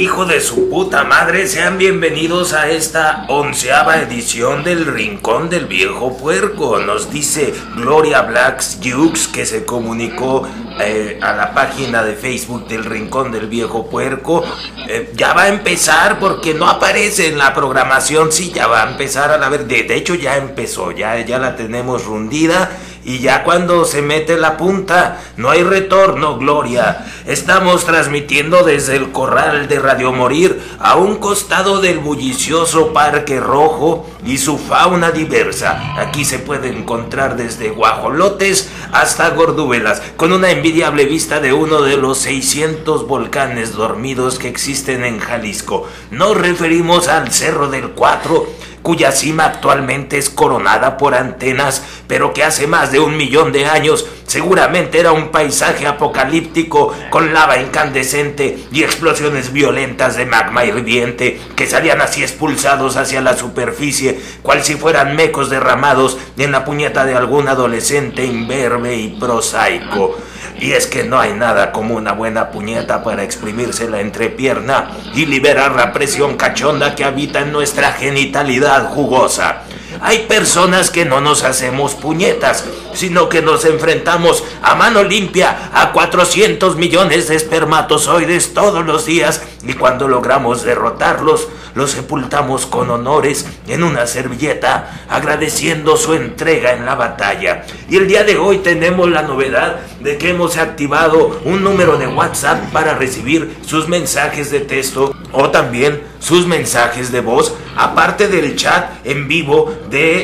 Hijo de su puta madre, sean bienvenidos a esta 11ª edición del Rincón del Viejo Puerco. Nos dice Gloria Blacks Jukes, que se comunicó a la página de Facebook del Rincón del Viejo Puerco. Ya va a empezar porque no aparece en la programación. Sí, ya va a empezar a la ver. De hecho ya empezó, ya la tenemos rundida. Y ya cuando se mete la punta, no hay retorno, Gloria. Estamos transmitiendo desde el corral de Radio Morir, a un costado del bullicioso Parque Rojo y su fauna diversa. Aquí se puede encontrar desde guajolotes hasta gordubelas, con una envidiable vista de uno de los 600 volcanes dormidos que existen en Jalisco. Nos referimos al Cerro del Cuatro, cuya cima actualmente es coronada por antenas, pero que hace más de 1 millón de años seguramente era un paisaje apocalíptico con lava incandescente y explosiones violentas de magma hirviente que salían así expulsados hacia la superficie, cual si fueran mecos derramados en la puñeta de algún adolescente imberbe y prosaico. Y es que no hay nada como una buena puñeta para exprimirse la entrepierna y liberar la presión cachonda que habita en nuestra genitalidad jugosa. Hay personas que no nos hacemos puñetas, sino que nos enfrentamos a mano limpia a 400 millones de espermatozoides todos los días, y cuando logramos derrotarlos, los sepultamos con honores en una servilleta, agradeciendo su entrega en la batalla. Y el día de hoy tenemos la novedad de que hemos activado un número de WhatsApp para recibir sus mensajes de texto o también sus mensajes de voz, aparte del chat en vivo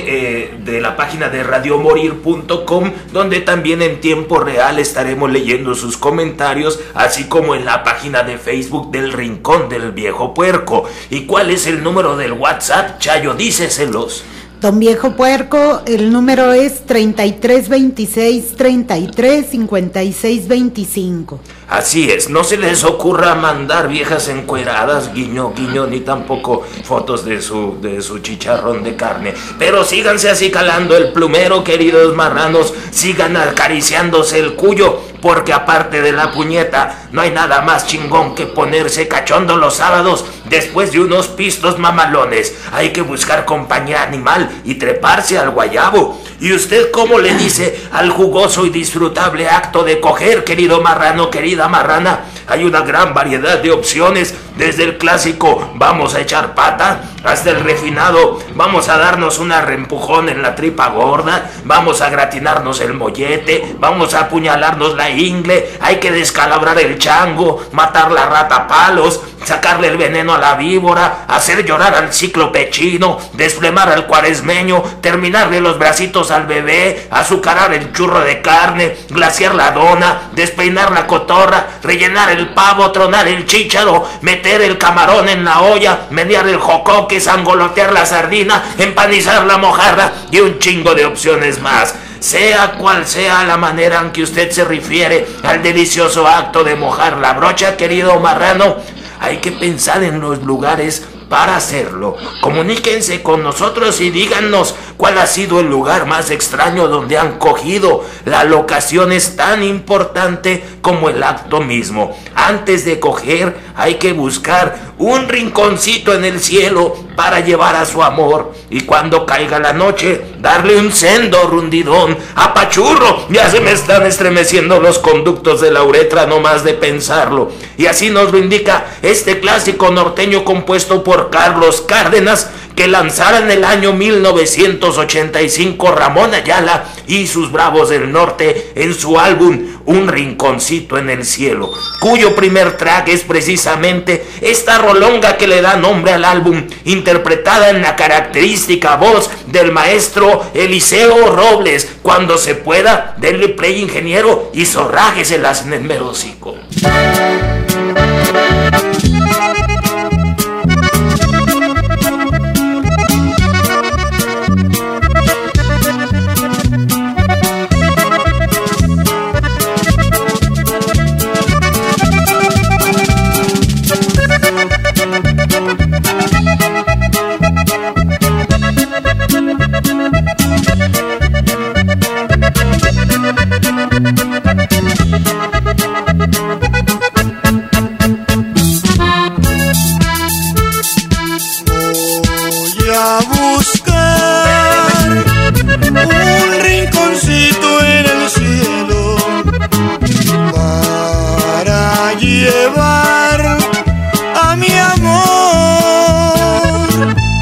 de la página de radiomorir.com, donde también en tiempo real estaremos leyendo sus comentarios, así como en la página de Facebook del Rincón del Viejo Puerco. ¿Y cuál es el número del WhatsApp, Chayo? Díceselos. Don Viejo Puerco, el número es 3326 335625. Así es, no se les ocurra mandar viejas encueradas, guiño, guiño, ni tampoco fotos de su chicharrón de carne. Pero síganse acicalando el plumero, queridos marranos, sigan acariciándose el cuyo, porque aparte de la puñeta, no hay nada más chingón que ponerse cachondo los sábados después de unos pistos mamalones. Hay que buscar compañía animal y treparse al guayabo. ¿Y usted cómo le dice al jugoso y disfrutable acto de coger, querido marrano, querida marrana? Hay una gran variedad de opciones, desde el clásico vamos a echar pata, hasta el refinado vamos a darnos una reempujón en la tripa gorda, vamos a gratinarnos el mollete, vamos a apuñalarnos la ingle, hay que descalabrar el chango, matar la rata a palos, sacarle el veneno a la víbora, hacer llorar al cíclope chino, desflemar al cuaresmeño, terminarle los bracitos al bebé, azucarar el churro de carne, glaciar la dona, despeinar la cotorra, rellenar el pavo, tronar el chícharo, meter el camarón en la olla, menear el jocoque, sangolotear la sardina, empanizar la mojarra y un chingo de opciones más. Sea cual sea la manera en que usted se refiere al delicioso acto de mojar la brocha, querido marrano, hay que pensar en los lugares para hacerlo. Comuníquense con nosotros y díganos cuál ha sido el lugar más extraño donde han cogido. La locación es tan importante como el acto mismo. Antes de coger hay que buscar un rinconcito en el cielo para llevar a su amor, y cuando caiga la noche darle un sendo rundidón. ¡Apachurro! Ya se me están estremeciendo los conductos de la uretra nomás de pensarlo. Y así nos lo indica este clásico norteño compuesto por Carlos Cárdenas, que lanzara en el año 1985 Ramón Ayala y sus Bravos del Norte en su álbum Un Rinconcito en el Cielo, cuyo primer track es precisamente esta rolonga que le da nombre al álbum, interpretada en la característica voz del maestro Eliseo Robles. Cuando se pueda, denle play, ingeniero, y zorrájeselas en el mero hocico. a buscar un rinconcito en el cielo para llevar a mi amor.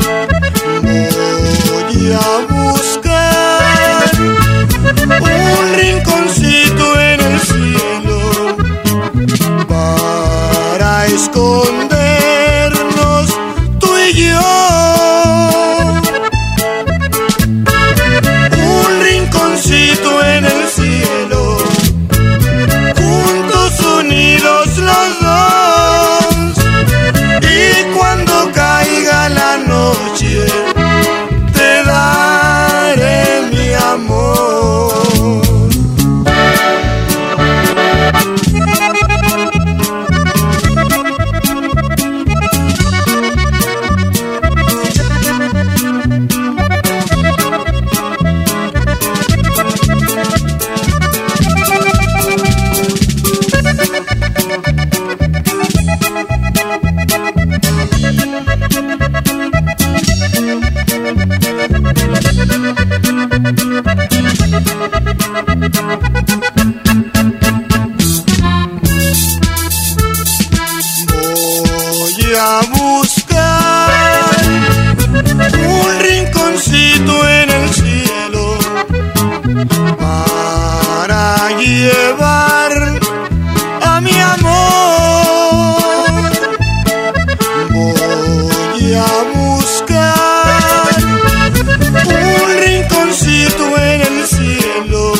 Voy a buscar un rinconcito en el cielo para escondernos tú y yo. Un rinconcito en el cielo, juntos unidos los dos, y cuando caiga la noche te daré mi amor. Voy a buscar un rinconcito en el cielo para llevar a mi amor. Voy a buscar un rinconcito en el cielo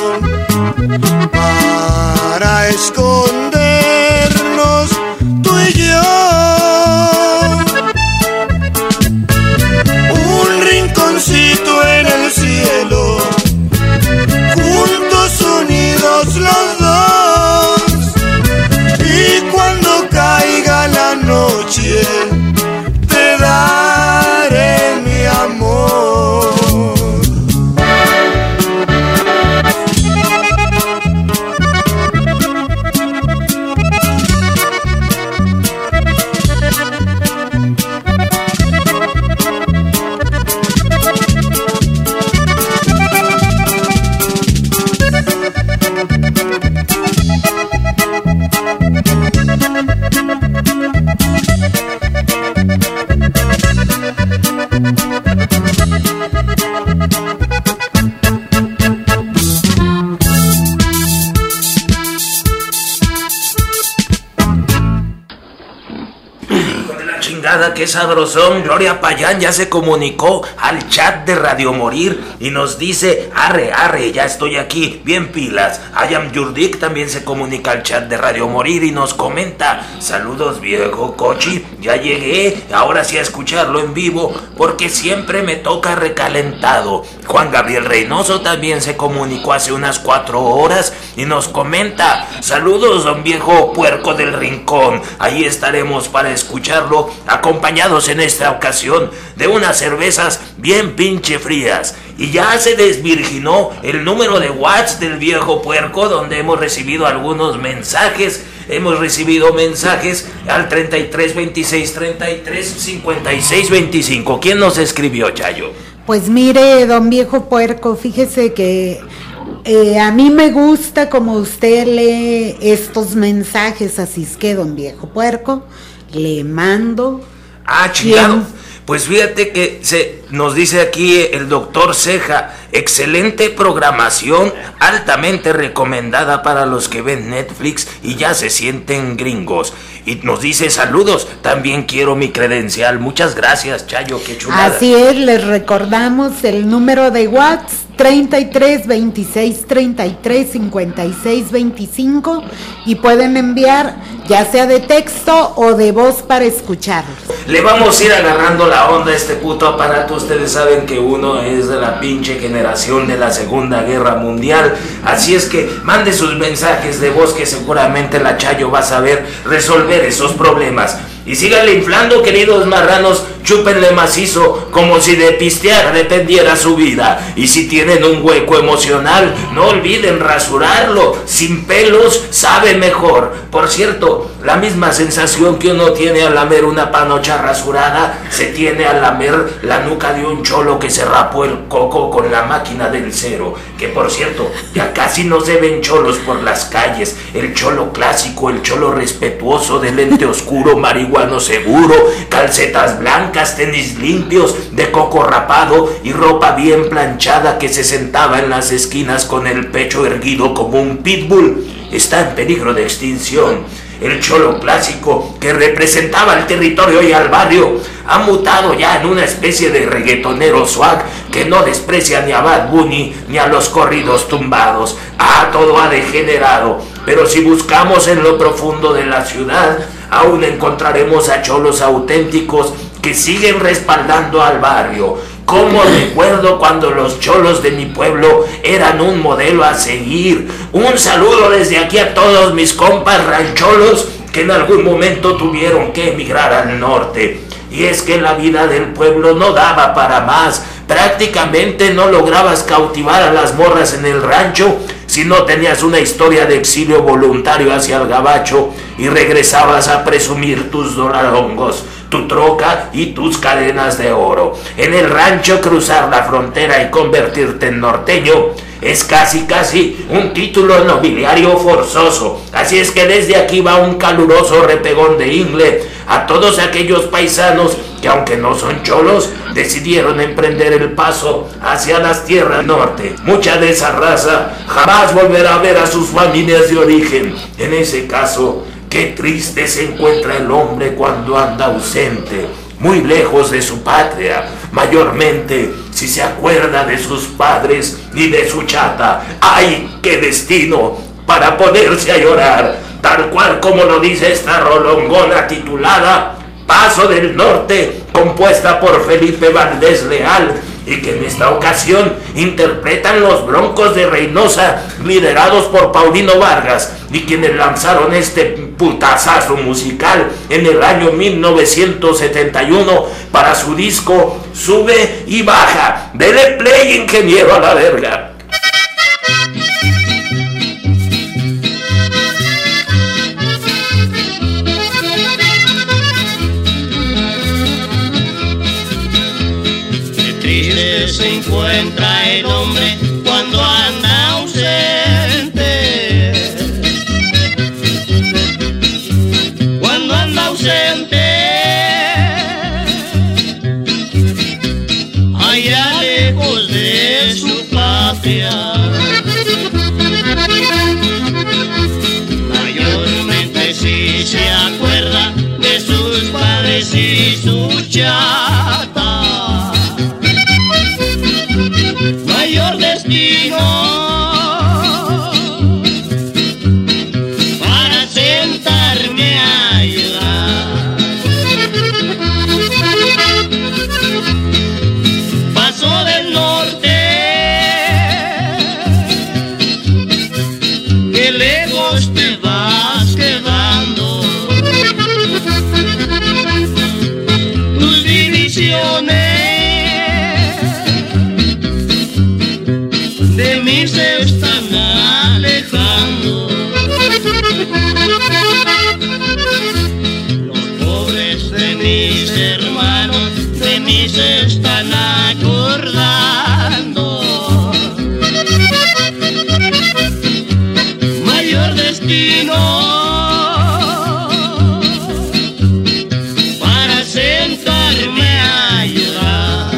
para escondernos tú y yo. Un rinconcito en el cielo, juntos unidos los dos, y cuando caiga la noche te daré mi amor. Chingada, qué sabrosón. Gloria Payán ya se comunicó al chat de Radio Morir y nos dice: arre, arre, ya estoy aquí, bien pilas. Ayam Yurdik también se comunica al chat de Radio Morir y nos comenta: saludos viejo Cochi, ya llegué, ahora sí a escucharlo en vivo porque siempre me toca recalentado. Juan Gabriel Reynoso también se comunicó hace unas 4 horas y nos comenta: saludos don viejo puerco del rincón, ahí estaremos para escucharlo, acompañados en esta ocasión de unas cervezas bien pinche frías. Y ya se desvirginó el número de WhatsApp del viejo puerco, donde hemos recibido algunos mensajes. Hemos recibido mensajes al 33 26 33 56 25. ¿Quién nos escribió, Chayo? Pues mire, don viejo puerco, fíjese que a mí me gusta como usted lee estos mensajes, así es que don viejo puerco, le mando. Ah, chingado. Pues fíjate que nos dice aquí el doctor Ceja: excelente programación, altamente recomendada para los que ven Netflix y ya se sienten gringos. Y nos dice: saludos, también quiero mi credencial. Muchas gracias, Chayo, qué chulada. Así es, les recordamos el número de WhatsApp: 33 26 33 56 25, y pueden enviar ya sea de texto o de voz para escucharlos. Le vamos a ir agarrando la onda a este puto aparato. Ustedes saben que uno es de la pinche generación de la Segunda Guerra Mundial, así es que mande sus mensajes de voz que seguramente la Chayo va a saber resolver esos problemas. Y síganle inflando, queridos marranos, chúpenle macizo, como si de pistear dependiera su vida. Y si tienen un hueco emocional, no olviden rasurarlo. Sin pelos sabe mejor. Por cierto, la misma sensación que uno tiene al lamer una panocha rasurada, se tiene al lamer la nuca de un cholo que se rapó el coco con la máquina del cero. Que por cierto, ya casi no se ven cholos por las calles. El cholo clásico, el cholo respetuoso, de lente oscuro, marihuano seguro, calcetas blancas, tenis limpios, de coco rapado y ropa bien planchada, que se sentaba en las esquinas con el pecho erguido como un pitbull, está en peligro de extinción. El cholo clásico, que representaba al territorio y al barrio, ha mutado ya en una especie de reggaetonero swag que no desprecia ni a Bad Bunny ni a los corridos tumbados. Todo ha degenerado. Pero si buscamos en lo profundo de la ciudad, aún encontraremos a cholos auténticos que siguen respaldando al barrio. Como recuerdo cuando los cholos de mi pueblo eran un modelo a seguir. Un saludo desde aquí a todos mis compas rancholos que en algún momento tuvieron que emigrar al norte. Y es que la vida del pueblo no daba para más. Prácticamente no lograbas cautivar a las morras en el rancho si no tenías una historia de exilio voluntario hacia el gabacho y regresabas a presumir tus doradongos, tu troca y tus cadenas de oro. En el rancho, cruzar la frontera y convertirte en norteño es casi un título nobiliario forzoso. Así es que desde aquí va un caluroso repegón de ingle a todos aquellos paisanos que, aunque no son cholos, decidieron emprender el paso hacia las tierras norte. Mucha de esa raza jamás volverá a ver a sus familias de origen. En ese caso, qué triste se encuentra el hombre cuando anda ausente, muy lejos de su patria, mayormente si se acuerda de sus padres y de su chata. ¡Ay, qué destino para ponerse a llorar! Tal cual como lo dice esta rolongona titulada Paso del Norte, compuesta por Felipe Valdés Leal, y que en esta ocasión interpretan los Broncos de Reynosa, liderados por Paulino Vargas, y quienes lanzaron este putazazo musical en el año 1971 para su disco Sube y Baja. Dele play, ingeniero, a la verga. Se encuentra el hombre cuando anda ausente, cuando anda ausente, allá lejos de su patria. Mayormente si se acuerda de sus padres y su chata. Mayor destino para sentarme a llorar. Paso del Norte, que lejos te vas quedando. Tus divisiones de mí se están alejando. Los pobres de mis hermanos de mí se están acordando. Mayor destino para sentarme a llorar.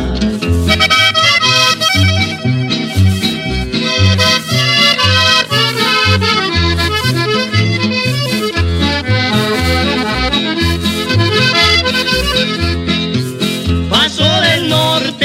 Paso del Norte,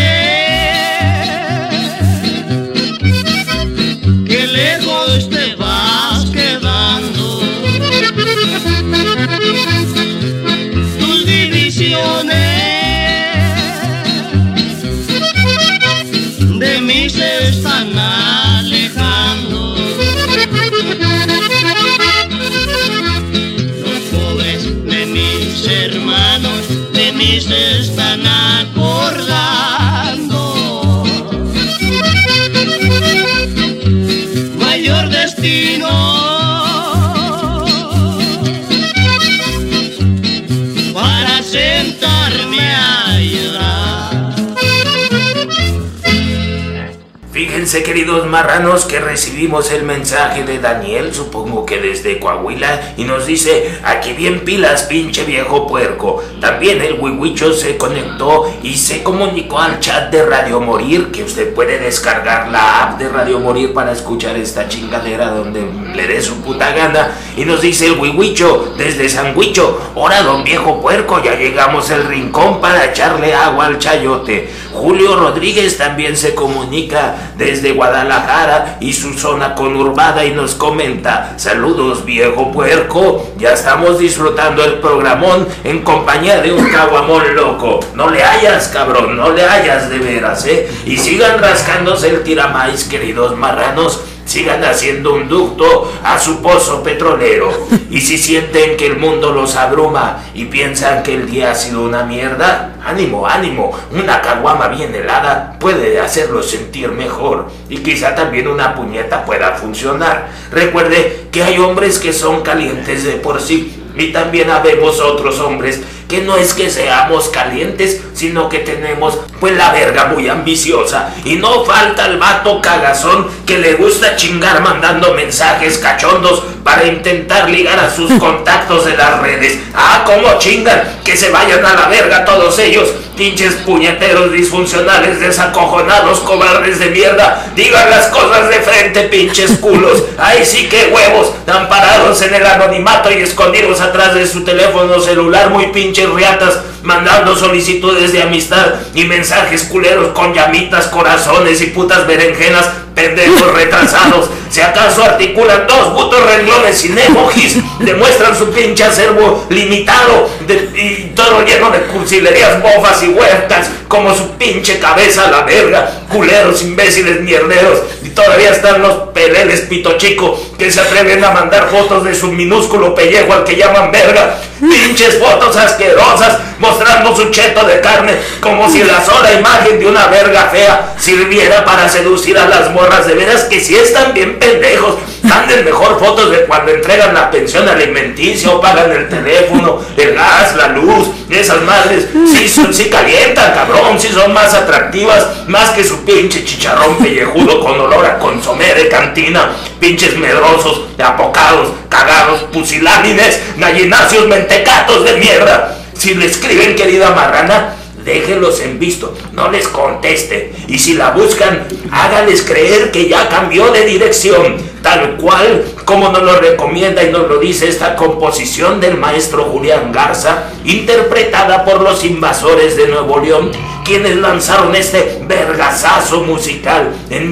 Fíjense, queridos marranos, que recibimos el mensaje de Daniel, supongo que desde Coahuila, y nos dice: aquí bien pilas, pinche viejo puerco. También el Huihuicho se conectó y se comunicó al chat de Radio Morir, que usted puede descargar la app de Radio Morir para escuchar esta chingadera donde le dé su puta gana. Y nos dice el Huihuicho desde San Huicho: ¡hora, don viejo puerco! Ya llegamos al rincón para echarle agua al chayote. Julio Rodríguez también se comunica desde Guadalajara y su zona conurbada y nos comenta: saludos viejo puerco, ya estamos disfrutando el programón en compañía de un caguamón loco. No le hayas, cabrón, no le hayas de veras, y sigan rascándose el tiramais, queridos marranos. Sigan haciendo un ducto a su pozo petrolero. Y si sienten que el mundo los abruma y piensan que el día ha sido una mierda, ánimo, ánimo, una caguama bien helada puede hacerlos sentir mejor. Y quizá también una puñeta pueda funcionar. Recuerde que hay hombres que son calientes de por sí, y también habemos otros hombres que no es que seamos calientes, sino que tenemos pues la verga muy ambiciosa. Y no falta el vato cagazón que le gusta chingar mandando mensajes cachondos para intentar ligar a sus contactos de las redes. ¡Ah, cómo chingan! ¡Que se vayan a la verga todos ellos! Pinches puñeteros disfuncionales, desacojonados, cobardes de mierda. Digan las cosas de frente, pinches culos. ¡Ay, sí, qué huevos! Amparados en el anonimato y escondidos atrás de su teléfono celular, muy pinches riatas, mandando solicitudes de amistad y mensajes culeros con llamitas, corazones y putas berenjenas. Pendejos retrasados. Si acaso articulan dos putos renglones sin emojis, demuestran su pinche acervo limitado y todo lleno de cursilerías bofas y huertas, como su pinche cabeza a la verga. Culeros, imbéciles, mierderos. Y todavía están los peleles pito chico que se atreven a mandar fotos de su minúsculo pellejo al que llaman verga. Pinches fotos asquerosas mostrando su cheto de carne, como si la sola imagen de una verga fea sirviera para seducir a las morras. De veras que si están bien pendejos. Manden mejor fotos de cuando entregan la pensión alimenticia o pagan el teléfono, el gas, la luz. Esas madres sí calientan, cabrón, sí son más atractivas, más que su pinche chicharrón pellejudo con olor a consomé de cantina. Pinches medrosos, apocados, cagados, pusilámines, gallináceos, mentecatos de mierda. Si le escriben, querida marrana, déjenlos en visto, no les conteste. Y si la buscan, háganles creer que ya cambió de dirección, tal cual como nos lo recomienda y nos lo dice esta composición del maestro Julián Garza, interpretada por los Invasores de Nuevo León, quienes lanzaron este vergazazo musical en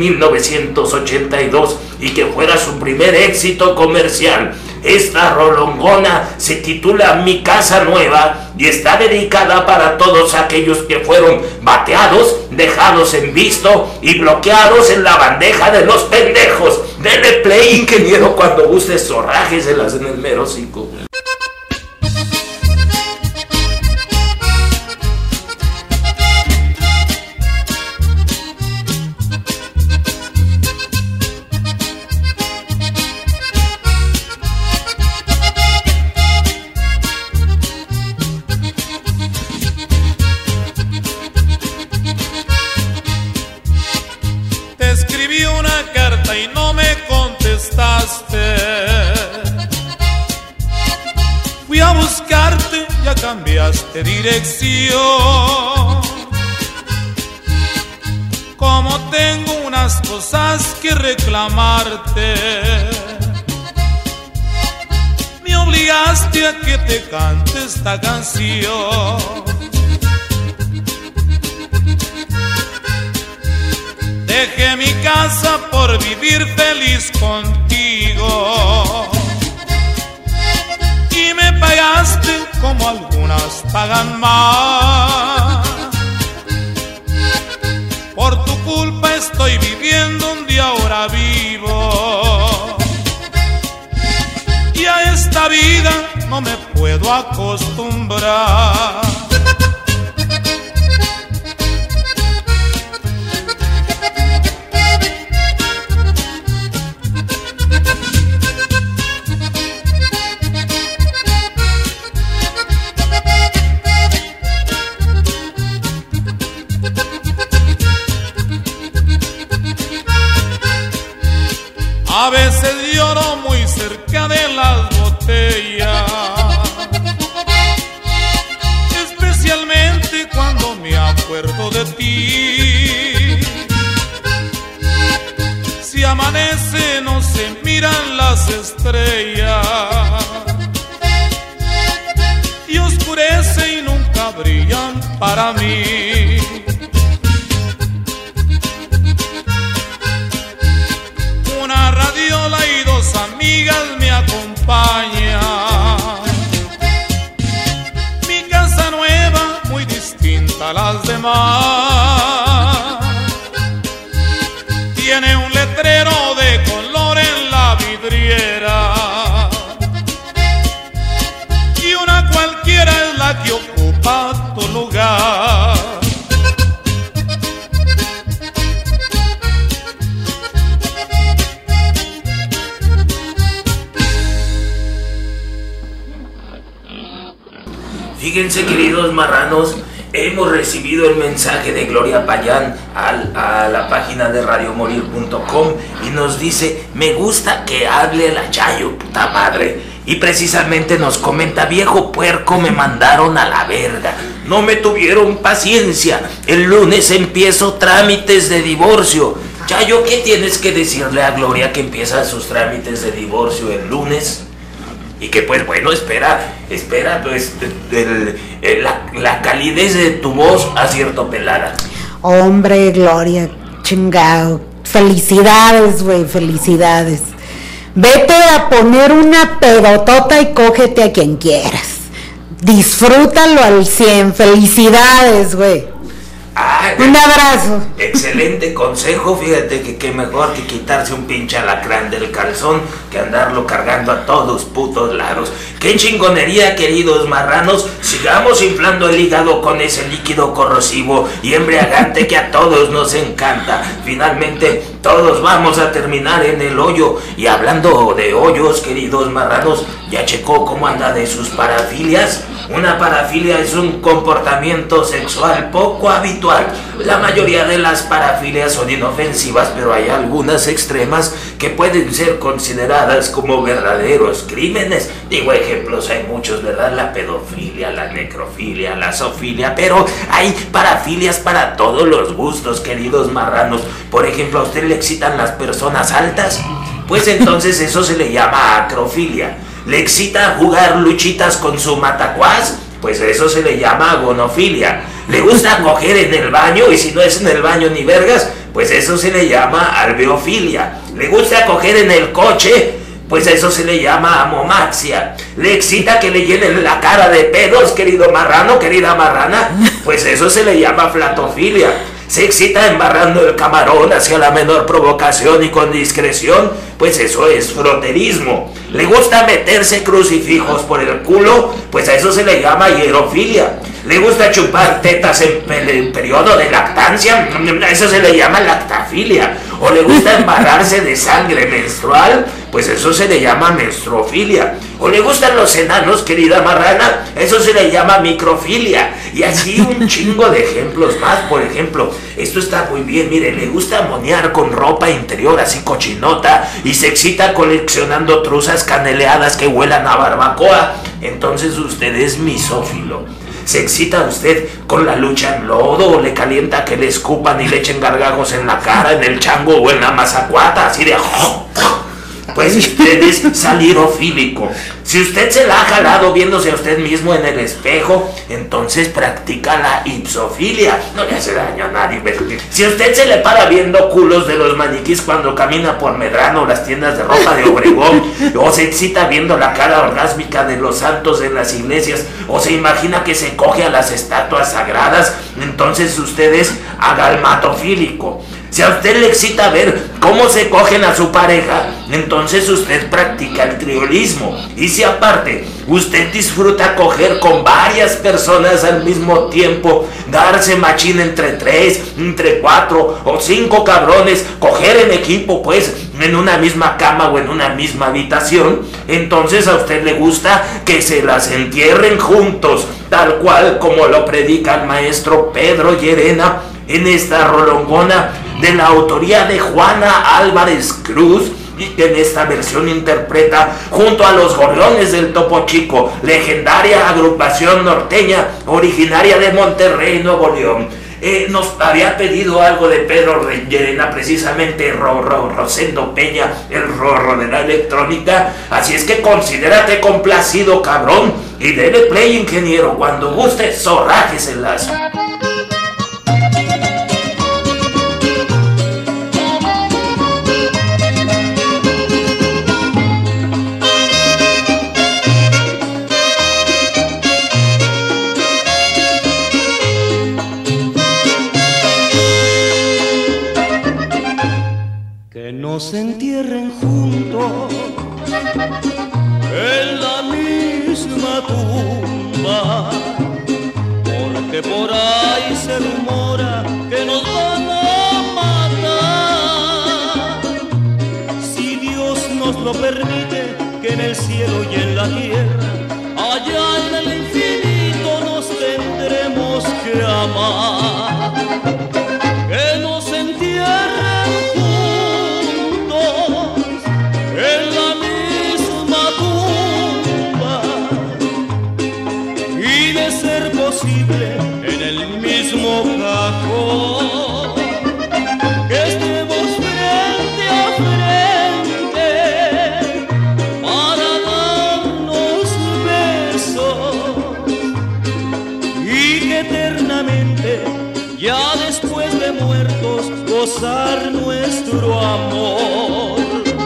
1982 y que fuera su primer éxito comercial. Esta rolongona se titula Mi Casa Nueva y está dedicada para todos aquellos que fueron bateados, dejados en visto y bloqueados en la bandeja de los pendejos. Dele play, ingeniero, cuando guste, zorrájeselas en el mero hocico. Fui a buscarte, ya cambiaste dirección. Como tengo unas cosas que reclamarte, me obligaste a que te cante esta canción. Dejé mi casa por vivir feliz contigo y me pagaste como algunas pagan más. Por tu culpa estoy viviendo donde ahora vivo y a esta vida no me puedo acostumbrar. ti. Si amanece no se miran las estrellas y oscurece y nunca brillan para mí. Una radiola y dos amigas me acompañan. Mi casa nueva muy distinta a las demás. Tiene un letrero de color en la vidriera y una cualquiera es la que ocupa tu lugar. Fíjense, queridos marranos, hemos recibido el mensaje de Gloria Payán a la página de radiomorir.com y nos dice: me gusta que hable la Chayo, puta madre. Y precisamente nos comenta: viejo puerco, me mandaron a la verga, no me tuvieron paciencia, el lunes empiezo trámites de divorcio. Chayo, ¿qué tienes que decirle a Gloria que empieza sus trámites de divorcio el lunes? Y que pues bueno, espera pues la calidez de tu voz aciertopelada. Hombre, Gloria, chingado. Felicidades, güey, felicidades. Vete a poner una pedotota y cógete a quien quieras. Disfrútalo al 100. Felicidades, güey. Un abrazo. Excelente consejo. Fíjate que qué mejor que quitarse un pinche alacrán del calzón que andarlo cargando a todos putos lados. Qué chingonería, queridos marranos. Sigamos inflando el hígado con ese líquido corrosivo y embriagante que a todos nos encanta. Finalmente todos vamos a terminar en el hoyo. Y hablando de hoyos, queridos marranos, ¿ya checó cómo anda de sus parafilias? Una parafilia es un comportamiento sexual poco habitual. La mayoría de las parafilias son inofensivas, pero hay algunas extremas que pueden ser consideradas como verdaderos crímenes. Digo, ejemplos hay muchos, ¿verdad? La pedofilia, la necrofilia, la zoofilia, pero hay parafilias para todos los gustos, queridos marranos. Por ejemplo, ¿a usted le excitan las personas altas? Pues entonces eso se le llama acrofilia. ¿Le excita jugar luchitas con su matacuás? Pues eso se le llama gonofilia. ¿Le gusta coger en el baño? Y si no es en el baño ni vergas, pues eso se le llama alveofilia. ¿Le gusta coger en el coche? Pues eso se le llama amomaxia. ¿Le excita que le llenen la cara de pedos, querido marrano, querida marrana? Pues eso se le llama flatofilia. ¿Se excita embarrando el camarón hacia la menor provocación y con discreción? Pues eso es froterismo. ¿Le gusta meterse crucifijos por el culo? Pues a eso se le llama hierofilia. ¿Le gusta chupar tetas en periodo de lactancia? Eso se le llama lactafilia. ¿O le gusta embarrarse de sangre menstrual? Pues eso se le llama menstruofilia. ¿O le gustan los enanos, querida marrana? Eso se le llama microfilia. Y así un chingo de ejemplos más. Por ejemplo, esto está muy bien, mire, le gusta monear con ropa interior así cochinota y se excita coleccionando truzas caneleadas que huelan a barbacoa. Entonces usted es misófilo. ¿Se excita usted con la lucha en lodo o le calienta que le escupan y le echen gargajos en la cara, en el chango o en la mazacuata, así de... Pues usted es salirofílico. Si usted se la ha jalado viéndose a usted mismo en el espejo, entonces practica la ipsofilia. No le hace daño a nadie. Si usted se le para viendo culos de los maniquís cuando camina por Medrano o las tiendas de ropa de Obregón, o se excita viendo la cara orgásmica de los santos en las iglesias, o se imagina que se coge a las estatuas sagradas, entonces usted es agalmatofílico. Si a usted le excita ver cómo se cogen a su pareja, entonces usted practica el triolismo. Y si aparte usted disfruta coger con varias personas al mismo tiempo, darse machín entre 3, entre 4 o 5 cabrones, coger en equipo pues, en una misma cama o en una misma habitación, entonces a usted le gusta que se las entierren juntos, tal cual como lo predica el maestro Pedro Llerena en esta rolongona de la autoría de Juana Álvarez Cruz, y que en esta versión interpreta junto a los Gorriones del Topo Chico, legendaria agrupación norteña originaria de Monterrey, Nuevo León. nos había pedido algo de Pedro Llerena, precisamente Rosendo Peña, el Rorro de la electrónica. Así es que considérate complacido, cabrón, y dele play, ingeniero. Cuando guste, zorrájeselas. Se entierren juntos en la misma tumba, porque por ahí se rumora que nos van a matar. Si Dios nos lo permite, que en el cielo y en la tierra, allá en el infinito, nos tendremos que amar. Que nos entierren en la misma tumba, y de ser posible en el mismo cajón, que estemos frente a frente para darnos besos, y que eternamente, ya después de muertos, gozar nuestro amor.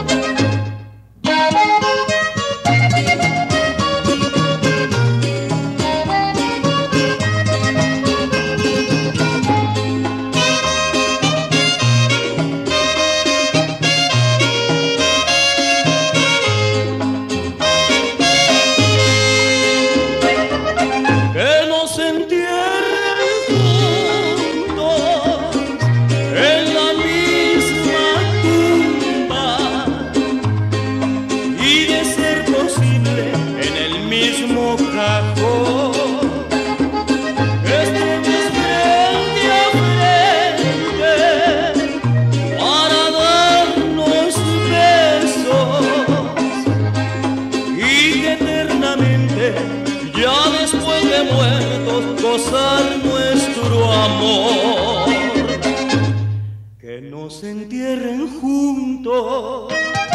Nuestro amor, que nos entierren juntos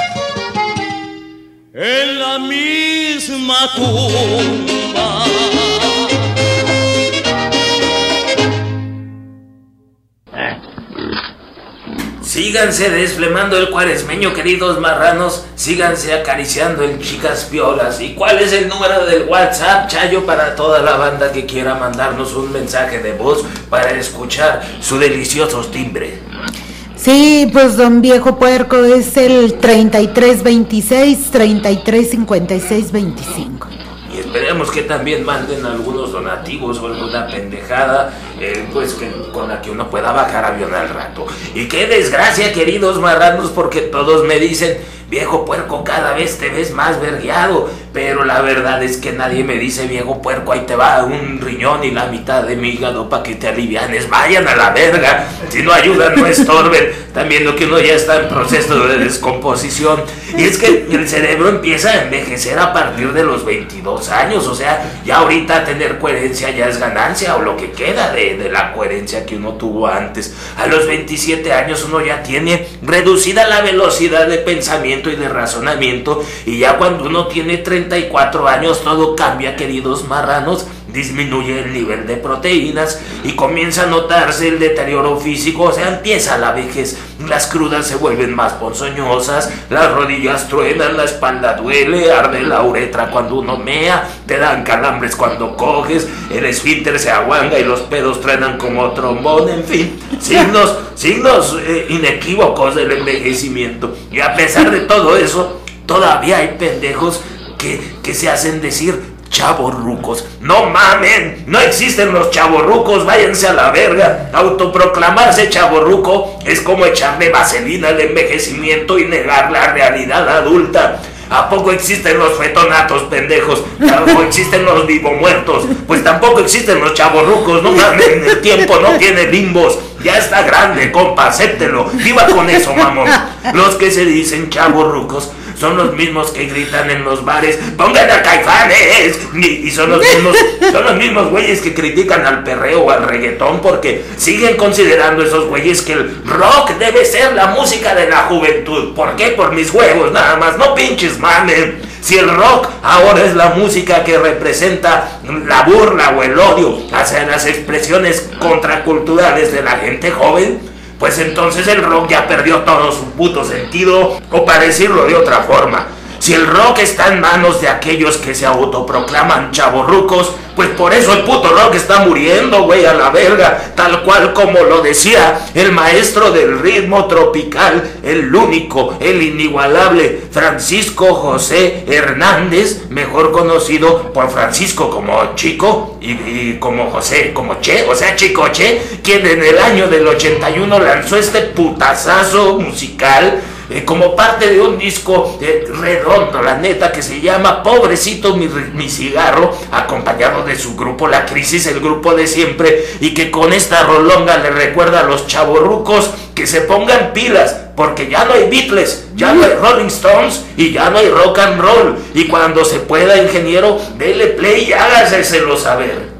en la misma tumba. Síganse desflemando el cuaresmeño, queridos marranos. Síganse acariciando en chicas piolas. ¿Y cuál es el número del WhatsApp, Chayo, para toda la banda que quiera mandarnos un mensaje de voz para escuchar su delicioso timbre? Sí, pues don Viejo Puerco, es el 3326-3356-25. Y esperemos que también manden algunos donativos o alguna pendejada, pues con la que uno pueda bajar avión al rato. Y qué desgracia, queridos marranos, porque todos me dicen: viejo puerco, cada vez te ves más vergueado. Pero la verdad es que nadie me dice: viejo puerco, ahí te va un riñón y la mitad de mi hígado para que te alivianes. Vayan a la verga, si no ayudan no estorben. También lo que uno ya está en proceso de descomposición. Y es que el cerebro empieza a envejecer a partir de los 22 años. O sea, ya ahorita tener coherencia ya es ganancia, o lo que queda de la coherencia que uno tuvo antes. A los 27 años uno ya tiene reducida la velocidad de pensamiento y de razonamiento, y ya cuando uno tiene 34 años todo cambia, queridos marranos. Disminuye el nivel de proteínas y comienza a notarse el deterioro físico. O sea, empieza la vejez, las crudas se vuelven más ponzoñosas, las rodillas truenan, la espalda duele, arde la uretra cuando uno mea, te dan calambres cuando coges, el esfínter se aguanga y los pedos truenan como trombón. En fin, signos inequívocos del envejecimiento. Y a pesar de todo eso, todavía hay pendejos que se hacen decir chavorrucos. No mamen, no existen los chavorrucos, váyanse a la verga. Autoproclamarse chavorruco es como echarle vaselina al envejecimiento y negar la realidad adulta. ¿A poco existen los fetonatos, pendejos? ¿Tampoco existen los vivomuertos? Pues tampoco existen los chavorrucos. No mamen, el tiempo no tiene limbos. Ya está grande, compa, acéptelo. Viva con eso, mamón. Los que se dicen chavorrucos son los mismos que gritan en los bares, ¡pongan a Caifanes! Y son los mismos güeyes que critican al perreo o al reggaetón porque siguen considerando esos güeyes que el rock debe ser la música de la juventud. ¿Por qué? Por mis huevos nada más, no pinches mamen. Si el rock ahora es la música que representa la burla o el odio hacia las expresiones contraculturales de la gente joven, pues entonces el rock ya perdió todo su puto sentido, o para decirlo de otra forma, si el rock está en manos de aquellos que se autoproclaman chavorrucos, pues por eso el puto rock está muriendo, güey, a la verga, tal cual como lo decía el maestro del ritmo tropical, el único, el inigualable Francisco José Hernández, mejor conocido por Francisco como Chico y como José como Che, o sea Chico Che, quien en el año del 81 lanzó este putazazo musical como parte de un disco redondo, la neta, que se llama Pobrecito mi cigarro, acompañado de su grupo La Crisis, el grupo de siempre, y que con esta rolonga le recuerda a los chavorrucos que se pongan pilas, porque ya no hay Beatles, ya no hay Rolling Stones y ya no hay rock and roll, y cuando se pueda, ingeniero, dele play y hágaselo saber.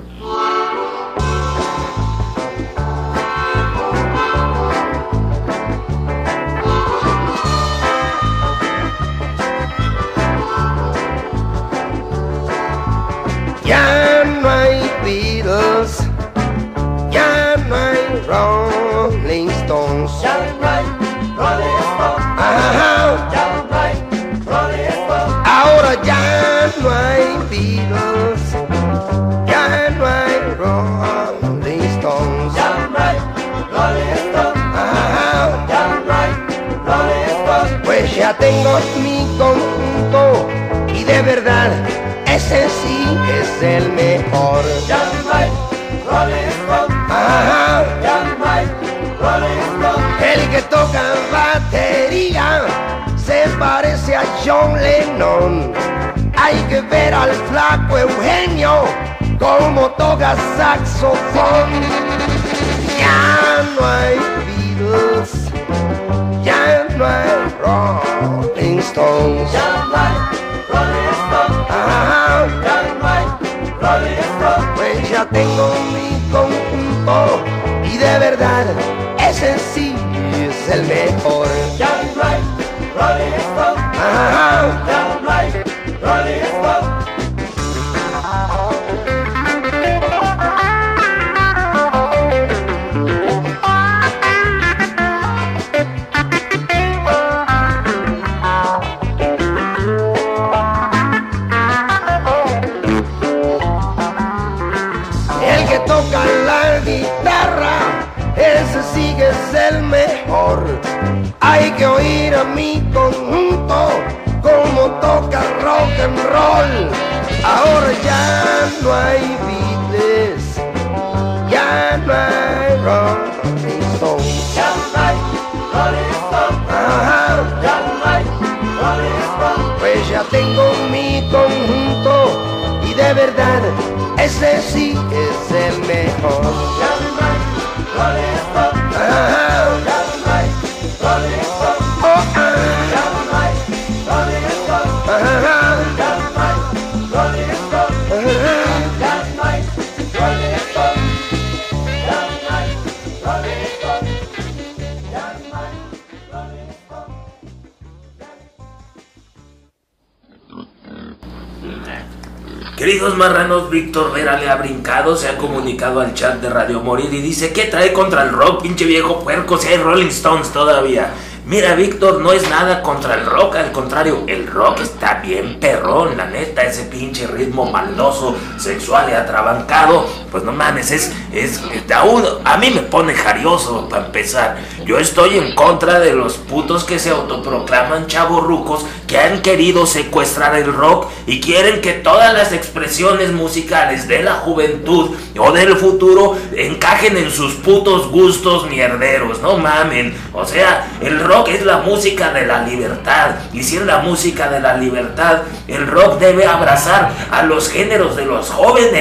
Ya no hay Beatles, ya no hay Rolling Stones, Ya no hay Rolling Stones, ajá. ya no hay Rolling Stones, Ahora ya no hay Beatles, ya no hay Rolling Stones, ya no hay Rolling Stones, ajá. ya no hay Rolling Stones. Pues ya tengo mi conjunto y de verdad ese sí es el mejor. Ya no hay Rolling Stones, Ajá. ya no hay Rolling Stones. El que toca batería se parece a John Lennon. Hay que ver al flaco Eugenio como toca saxofón. Ya no hay Beatles, ya no hay Rolling Stones. Ya no hay Rolling Stones, Ajá. ya no hay Rolling Stones. Pues ya tengo mi conjunto y de verdad ese sí es el mejor. Ya no hay Rolling Stones, Ajá. ya no hay Rolling Stones. El que toca la guitarra, ese sí que es el mejor. Hay que oír a mi conjunto como toca rock and roll. Ahora ya no hay Beatles, ya no hay Rolling Stones. Ya no hay Rolling Stones, Ajá. ya no hay Rolling Stones. Pues ya tengo mi conjunto y de verdad ese sí es el mejor. Ya no hay Rolling Stones, Ajá. ya no hay Rolling Stones, Oh, ah. ya no hay Rolling Stones, Ajá. ya no hay Rolling Stones, Ajá. ya no hay Rolling Stones, ya no hay Rolling Stones, ya no hay Rolling Stones. Queridos marranos, Víctor Vera le ha brincado, se ha comunicado al chat de Radio Morir y dice: ¿qué trae contra el rock, pinche viejo puerco, si hay Rolling Stones todavía? Mira, Víctor, no es nada contra el rock, al contrario, el rock está bien perrón, la neta, ese pinche ritmo maldoso, sexual y atrabancado, pues no mames, a mí me pone jarioso para empezar. Yo estoy en contra de los putos que se autoproclaman chavorrucos, que han querido secuestrar el rock y quieren que todas las expresiones musicales de la juventud o del futuro encajen en sus putos gustos mierderos, no mamen. O sea, el rock es la música de la libertad, y si es la música de la libertad, el rock debe abrazar a los géneros de los jóvenes,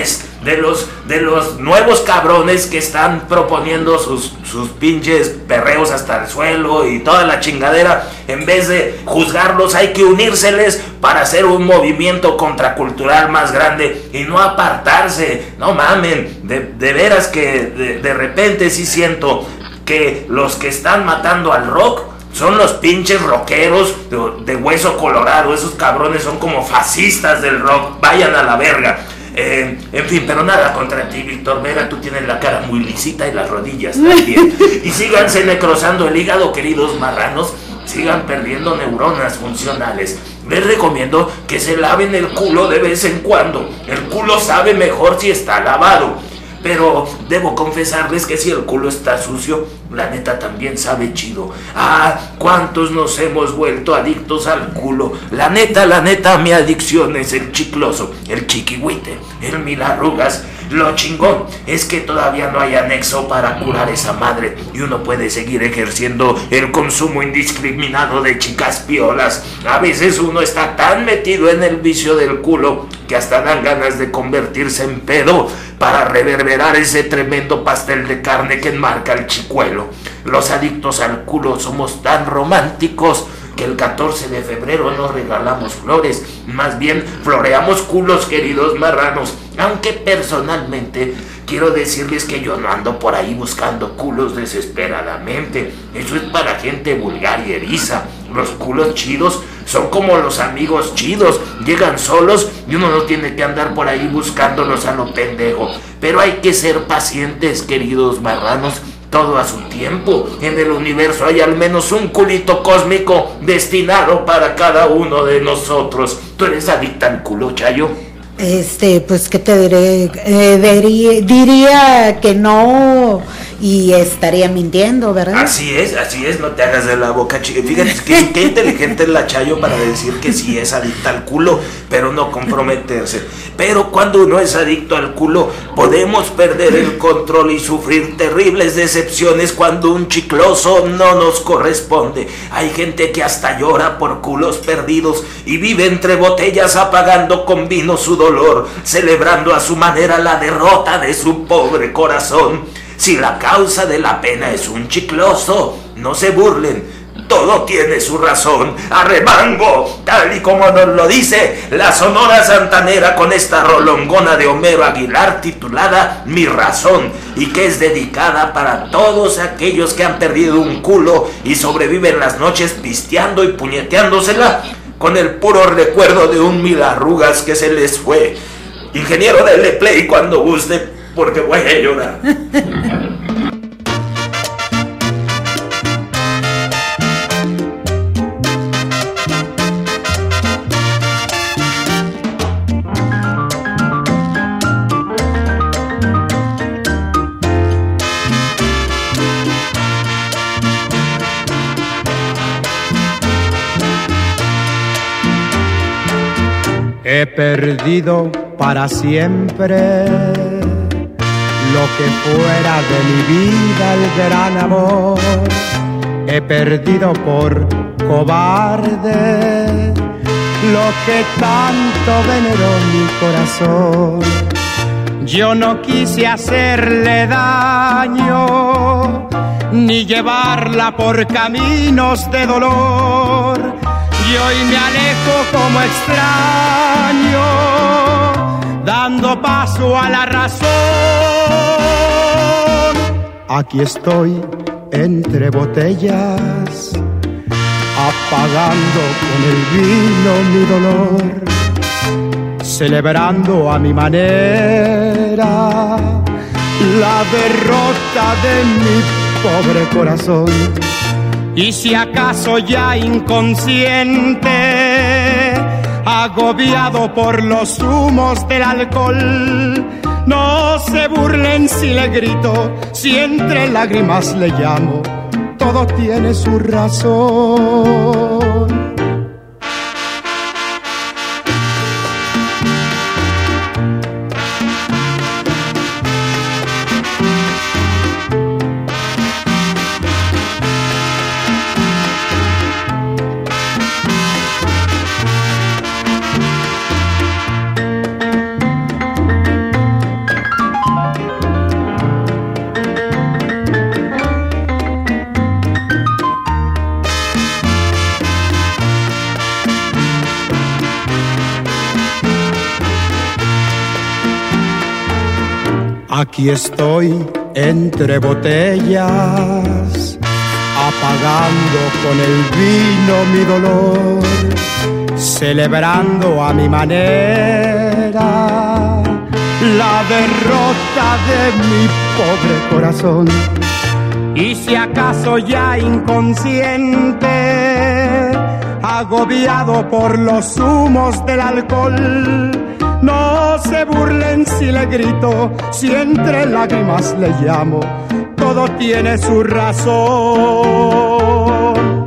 de los nuevos cabrones que están proponiendo sus pinches perreos hasta el suelo y toda la chingadera. En vez de juzgarlos, hay que unírseles para hacer un movimiento contracultural más grande y no apartarse. No mamen, de veras que de repente sí siento que los que están matando al rock son los pinches rockeros de hueso colorado. Esos cabrones son como fascistas del rock. Vayan a la verga. En fin, pero nada contra ti, Víctor Vera. Tú tienes la cara muy lisita y las rodillas también. Y síganse necrosando el hígado, queridos marranos. Sigan perdiendo neuronas funcionales. Les recomiendo que se laven el culo de vez en cuando. El culo sabe mejor si está lavado. Pero debo confesarles que si el culo está sucio, la neta también sabe chido. Ah, ¿cuántos nos hemos vuelto adictos al culo? La neta, mi adicción es el chicloso, el chiquihuite, el mil arrugas. Lo chingón es que todavía no hay anexo para curar esa madre y uno puede seguir ejerciendo el consumo indiscriminado de chicas piolas. A veces uno está tan metido en el vicio del culo que hasta dan ganas de convertirse en pedo para reverberar ese tremendo pastel de carne que enmarca el chicuelo. Los adictos al culo somos tan románticos que el 14 de febrero no regalamos flores, más bien floreamos culos, queridos marranos. Aunque personalmente quiero decirles que yo no ando por ahí buscando culos desesperadamente. Eso es para gente vulgar y eriza. Los culos chidos son como los amigos chidos, llegan solos y uno no tiene que andar por ahí buscándolos a lo pendejo. Pero hay que ser pacientes, queridos marranos. Todo a su tiempo. En el universo hay al menos un culito cósmico destinado para cada uno de nosotros. ¿Tú eres adicta al culo, Chayo? Pues, ¿qué te diré? Diría que no y estaría mintiendo, ¿verdad? Así es, no te hagas de la boca chica. Fíjate qué inteligente es la Chayo para decir que sí es adicta al culo, pero no comprometerse. Pero cuando uno es adicto al culo, podemos perder el control y sufrir terribles decepciones cuando un chicloso no nos corresponde. Hay gente que hasta llora por culos perdidos y vive entre botellas apagando con vino su dolor, celebrando a su manera la derrota de su pobre corazón. Si la causa de la pena es un chicloso, no se burlen, todo tiene su razón. Arremango, tal y como nos lo dice la Sonora Santanera con esta rolongona de Homero Aguilar titulada Mi Razón, y que es dedicada para todos aquellos que han perdido un culo y sobreviven las noches pisteando y puñeteándosela con el puro recuerdo de un mil arrugas que se les fue. Ingeniero, dele play cuando guste, porque voy a llorar. He perdido para siempre lo que fuera de mi vida el gran amor. He perdido por cobarde lo que tanto veneró mi corazón. Yo no quise hacerle daño ni llevarla por caminos de dolor. Y hoy me alejo como extraño, dando paso a la razón. Aquí estoy entre botellas, apagando con el vino mi dolor, celebrando a mi manera la derrota de mi pobre corazón. Y si acaso ya inconsciente, agobiado por los humos del alcohol, no se burlen si le grito, si entre lágrimas le llamo, todo tiene su razón. Aquí estoy entre botellas, apagando con el vino mi dolor, celebrando a mi manera la derrota de mi pobre corazón. Y si acaso ya inconsciente, agobiado por los humos del alcohol, no se burlen si le grito, si entre lágrimas le llamo, todo tiene su razón.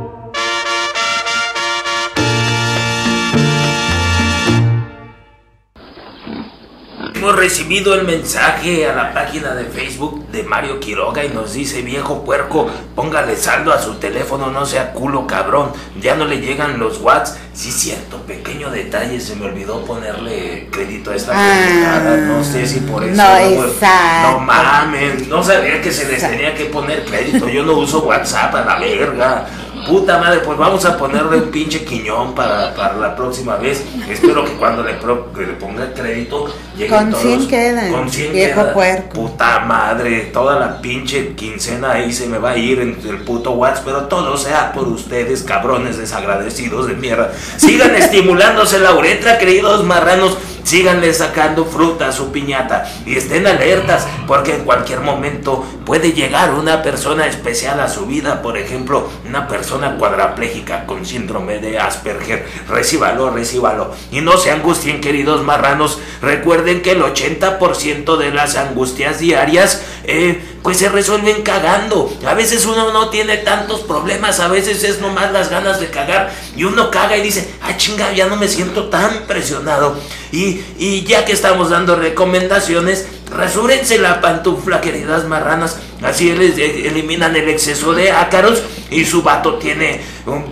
Hemos recibido el mensaje a la página de Facebook de Mario Quiroga y nos dice: viejo puerco, póngale saldo a su teléfono, no sea culo cabrón, ya no le llegan los watts. Sí, cierto, pequeño detalle, se me olvidó ponerle crédito a esta pendejada, no sé si por eso. No mames, no sabía que se les tenía que poner crédito, yo no uso WhatsApp a la verga. Puta madre, pues vamos a ponerle un pinche quiñón para la próxima vez. Espero que cuando le ponga crédito lleguen con todos. 100 quedan, con 100 viejo queda. puerco. Puta madre, toda la pinche quincena ahí se me va a ir en el puto WhatsApp, pero todo sea por ustedes, cabrones desagradecidos de mierda. Sigan estimulándose la uretra, queridos marranos. Síganle sacando fruta a su piñata y estén alertas, porque en cualquier momento puede llegar una persona especial a su vida, por ejemplo, una persona cuadraplégica con síndrome de Asperger. Recíbalo. Y no se angustien, queridos marranos. Recuerden que el 80% de las angustias diarias pues se resuelven cagando. A veces uno no tiene tantos problemas, a veces es nomás las ganas de cagar y uno caga y dice: ah, chinga, ya no me siento tan presionado. Y ya que estamos dando recomendaciones, rasúrense la pantufla, queridas marranas, así eliminan el exceso de ácaros y su vato tiene un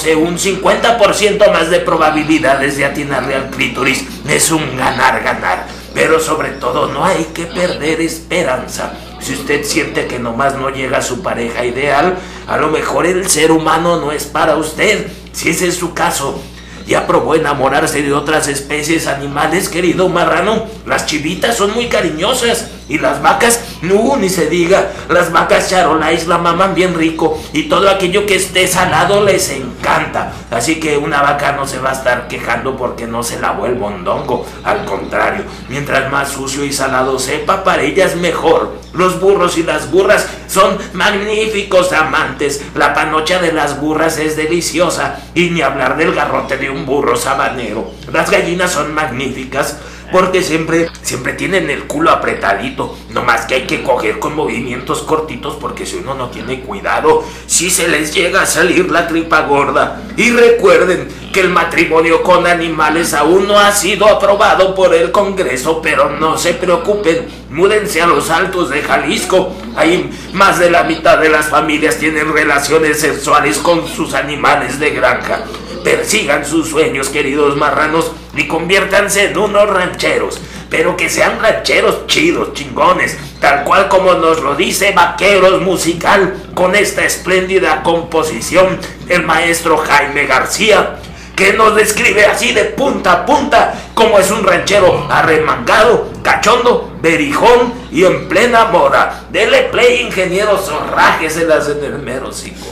50% más de probabilidades de atinarle al clítoris. Es un ganar. Pero sobre todo no hay que perder esperanza. Si usted siente que nomás no llega a su pareja ideal, a lo mejor el ser humano no es para usted. Si ese es su caso, ¿ya probó enamorarse de otras especies animales, querido marrano? Las chivitas son muy cariñosas y las vacas, no, ni se diga. Las vacas charolais la maman bien rico y todo aquello que esté salado les encanta. Así que una vaca no se va a estar quejando porque no se lavó el mondongo. Al contrario, mientras más sucio y salado sepa, para ellas mejor. Los burros y las burras son magníficos amantes. La panocha de las burras es deliciosa, y ni hablar del garrote de un burro sabanero. Las gallinas son magníficas porque siempre tienen el culo apretadito, nomás que hay que coger con movimientos cortitos, porque si uno no tiene cuidado, sí se les llega a salir la tripa gorda. Y recuerden que el matrimonio con animales aún no ha sido aprobado por el Congreso, pero no se preocupen, múdense a los Altos de Jalisco. Ahí más de la mitad de las familias tienen relaciones sexuales con sus animales de granja. Persigan sus sueños, queridos marranos, y conviértanse en unos rancheros, pero que sean rancheros chidos, chingones, tal cual como nos lo dice Vaqueros Musical, con esta espléndida composición del maestro Jaime García, que nos describe así de punta a punta como es un ranchero arremangado, cachondo, berijón y en plena moda. Dele play, ingeniero, zorrájeselas en el mero hocico.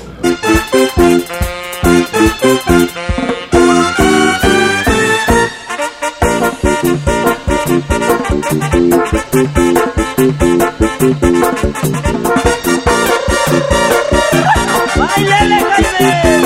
¡Báilele, Jaime!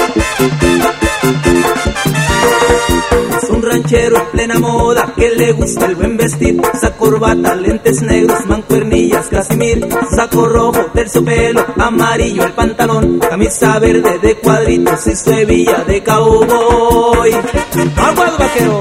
Es un ranchero en plena moda que le gusta el buen vestir. Usa corbata, lentes negros, mancuernillas, casimir. Saco rojo, terciopelo, amarillo el pantalón. Camisa verde de cuadritos y su hebilla de cowboy. ¡Aguado, vaquero!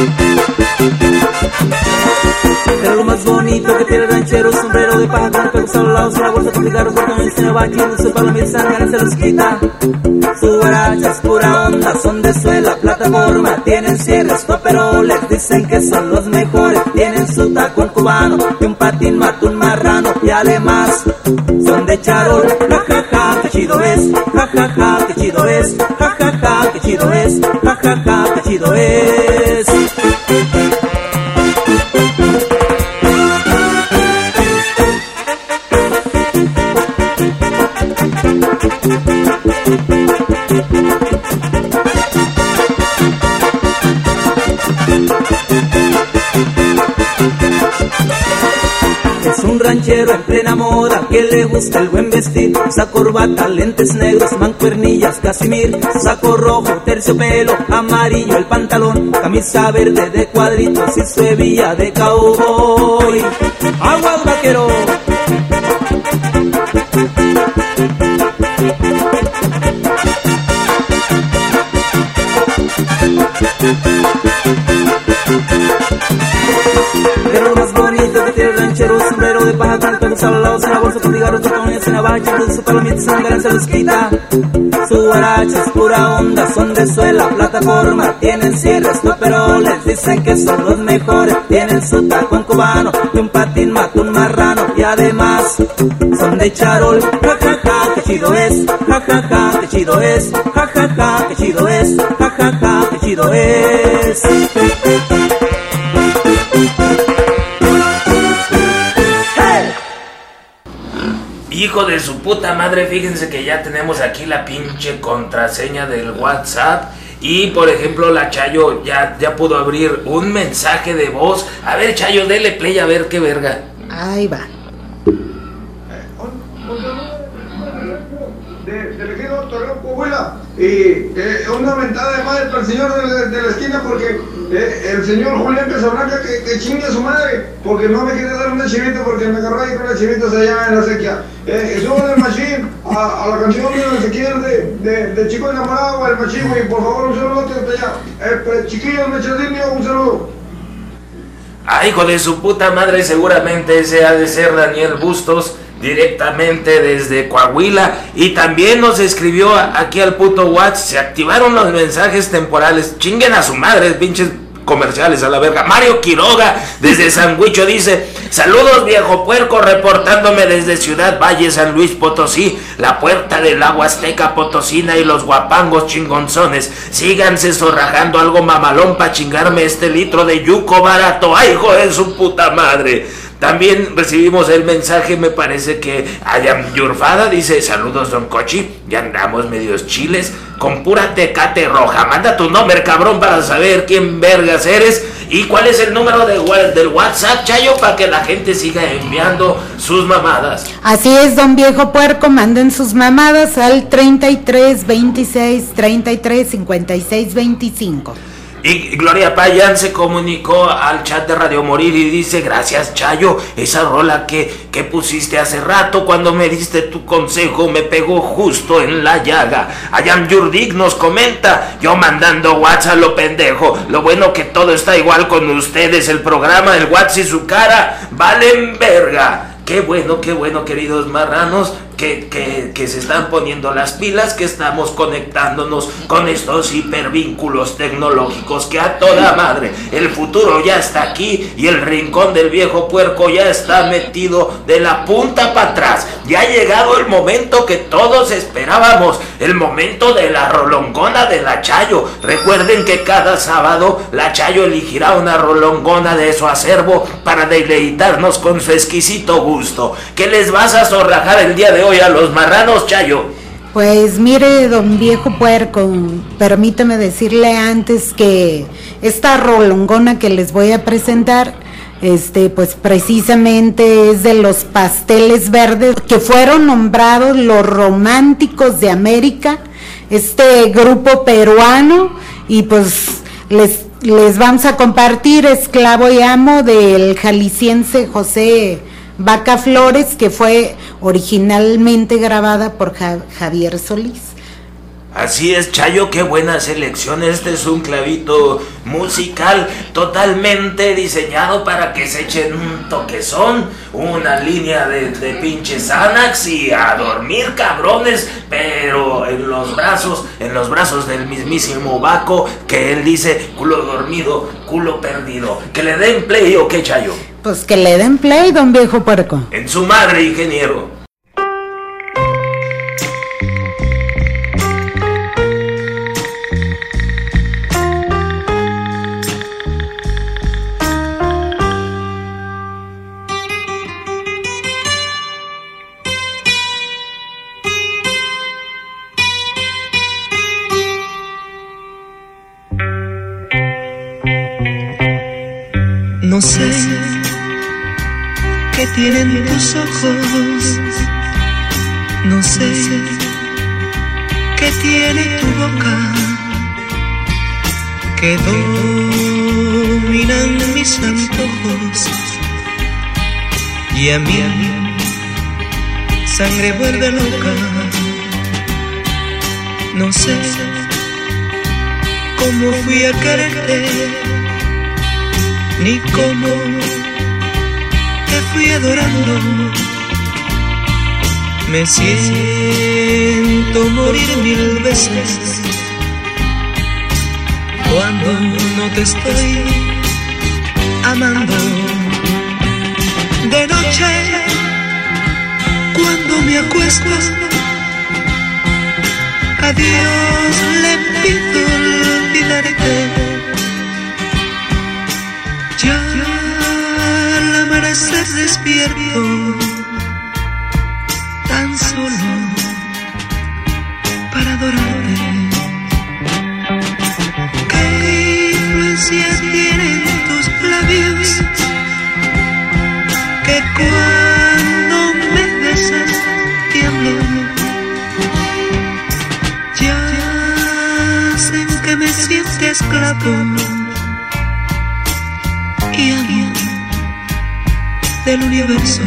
Pero lo más bonito que tiene el ranchero es sombrero de paja, pelo a los lados, la bolsa con cigarros, porque se me va aquí, su palomita sangre se los quita. Su guaracha es pura onda, son de suela, plataforma, tienen cierres, toperoles, dicen que son los mejores, tienen su tacón cubano, y un patín mata un marrano, y además son de charol, ja ja ja, que chido es, ja ja ja, que chido es, ja ja ja, que chido es, ja ja ja, que chido es. Es un ranchero en plena moda que le gusta el buen vestir. Usa corbata, lentes negros, mancuernillas, casimir, saco rojo, terciopelo, amarillo el pantalón, camisa verde de cuadritos y su hebilla de cowboy. ¡Aguas, vaquero! Pero lo más bonito que tiene el ranchero, sombrero de paja con el pelo salados, en la bolsa con cigarros, tocones en la bacha, con sus palomitas sangran se los quita. Su guaracha es pura onda, son de suela, plataforma, tienen cierres, toperoles, dicen que son los mejores, tienen su tacón cubano, y un patín mata un marrano, y además son de charol, ja ja ja, que chido es, ja ja ja, que chido es, ja ja ja, que chido es, ja ja ja, que chido es. Hijo de su puta madre, fíjense que ya tenemos aquí la pinche contraseña del WhatsApp. Y por ejemplo la Chayo ya pudo abrir un mensaje de voz. A ver, Chayo, dele play a ver qué verga. Ahí va. Del ejido Torreón, Coahuila, y una mentada de madre para el señor de la esquina, porque el señor Julián Casablanca que chingue a su madre, porque no me quiere dar una chivita, porque me agarró ahí con las chivitas allá en la sequía. Suban el machín a la canción de Ezequiel de Chico Enamorado, el machín, y por favor un saludo hasta allá. Chiquillos, me echas niño, un saludo. Ay, hijo de su puta madre, seguramente ese ha de ser Daniel Bustos, directamente desde Coahuila. Y también nos escribió aquí al puto WhatsApp. Se activaron los mensajes temporales. Chinguen a su madre, pinches comerciales a la verga. Mario Quiroga desde San Huicho dice: saludos, viejo puerco, reportándome desde Ciudad Valle, San Luis Potosí, la puerta del agua azteca potosina y los guapangos chingonzones. Síganse zorrajando algo mamalón pa' chingarme este litro de yuco barato. Ay, hijo de su puta madre. También recibimos el mensaje, me parece que Ayam Yurfada dice: saludos, don Cochi, ya andamos medios chiles con pura Tecate roja. Manda tu nombre, cabrón, para saber quién vergas eres y cuál es el número del WhatsApp, Chayo, para que la gente siga enviando sus mamadas. Así es, don viejo puerco, manden sus mamadas al 33 26 33 56 25. Y Gloria Payán se comunicó al chat de Radio Morir y dice: gracias, Chayo, esa rola que pusiste hace rato cuando me diste tu consejo me pegó justo en la llaga. Ayam Yurdik nos comenta: yo mandando WhatsApp lo pendejo, lo bueno que todo está igual con ustedes, el programa, el WhatsApp y su cara valen verga. Qué bueno, queridos marranos, que se están poniendo las pilas, que estamos conectándonos con estos hipervínculos tecnológicos, que a toda madre, el futuro ya está aquí y el rincón del viejo puerco ya está metido de la punta para atrás. Ya ha llegado el momento que todos esperábamos, el momento de la rolongona de la Chayo. Recuerden que cada sábado la Chayo elegirá una rolongona de su acervo para deleitarnos con su exquisito gusto. ¿Qué les vas a zorrajar el día de hoy a los marranos, Chayo? Pues mire, don viejo puerco, permítame decirle antes que esta rolongona que les voy a presentar, pues precisamente es de los Pasteles Verdes, que fueron nombrados los románticos de América, este grupo peruano, y pues les vamos a compartir Esclavo y Amo del jalisciense José Vaca Flores, que fue originalmente grabada por Javier Solís. Así es, Chayo, qué buena selección. Este es un clavito musical totalmente diseñado para que se echen un toquezón, una línea de pinches Xanax y a dormir, cabrones, pero en los brazos del mismísimo Baco, que él dice culo dormido, culo perdido. ¿Que le den play o qué, Chayo? Pues que le den play, don viejo puerco. En su madre, ingeniero. No sé qué tienen tus ojos, no sé qué tiene tu boca, que dominan mis antojos y a mí sangre vuelve loca. No sé cómo fui a quererte, ni cómo te fui adorando. Me siento morir 1000 veces cuando no te estoy amando. De noche, cuando me acuesto, a Dios le pido olvidarte. Ya al amanecer despierto, tan solo para adorarte. ¿Qué influencia tienen tus labios que cuando me besas tiemblo? Ya hacen que me sienta esclavo y amo del universo.